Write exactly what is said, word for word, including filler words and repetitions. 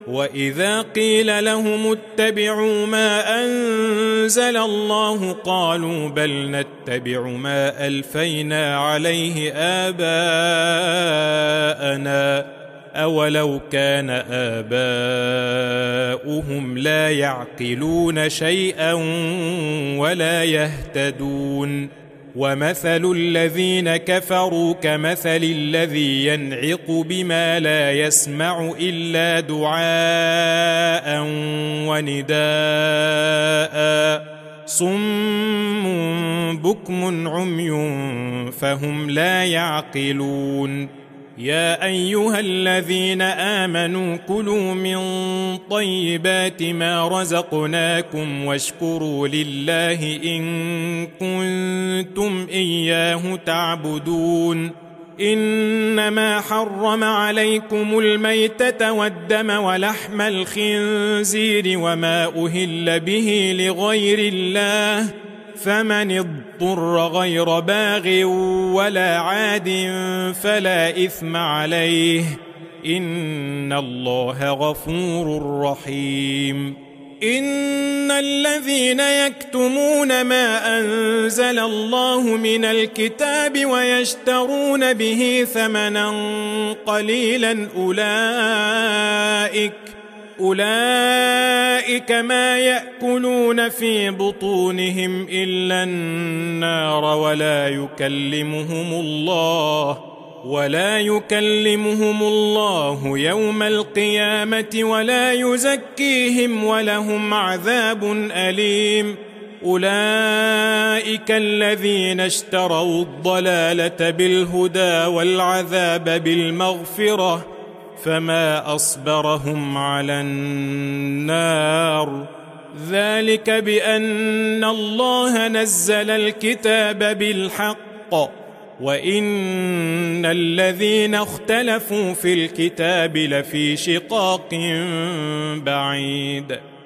وإذا قيل لهم اتبعوا ما أنزل الله قالوا بل نتبع ما ألفينا عليه آباءنا أولو كان آباؤهم لا يعقلون شيئا ولا يهتدون ومثل الذين كفروا كمثل الذي ينعق بما لا يسمع إلا دعاء ونداء صم بكم عمي فهم لا يعقلون يا أيها الذين آمنوا كلوا من طيبات ما رزقناكم واشكروا لله إن كنتم إياه تعبدون إنما حرم عليكم الميتة والدم ولحم الخنزير وما أهل به لغير الله فمن اضطر غير باغ ولا عاد فلا إثم عليه إن الله غفور رحيم إن الذين يكتمون ما أنزل الله من الكتاب ويشترون به ثمنا قليلا أولئك أولئك ما يأكلون في بطونهم إلا النار ولا يكلمهم الله ولا يكلمهم الله يوم القيامة ولا يزكيهم ولهم عذاب أليم أولئك الذين اشتروا الضلالة بالهدى والعذاب بالمغفرة فما أصبرهم على النار ذلك بأن الله نزل الكتاب بالحق وإن الذين اختلفوا في الكتاب لفي شقاق بعيد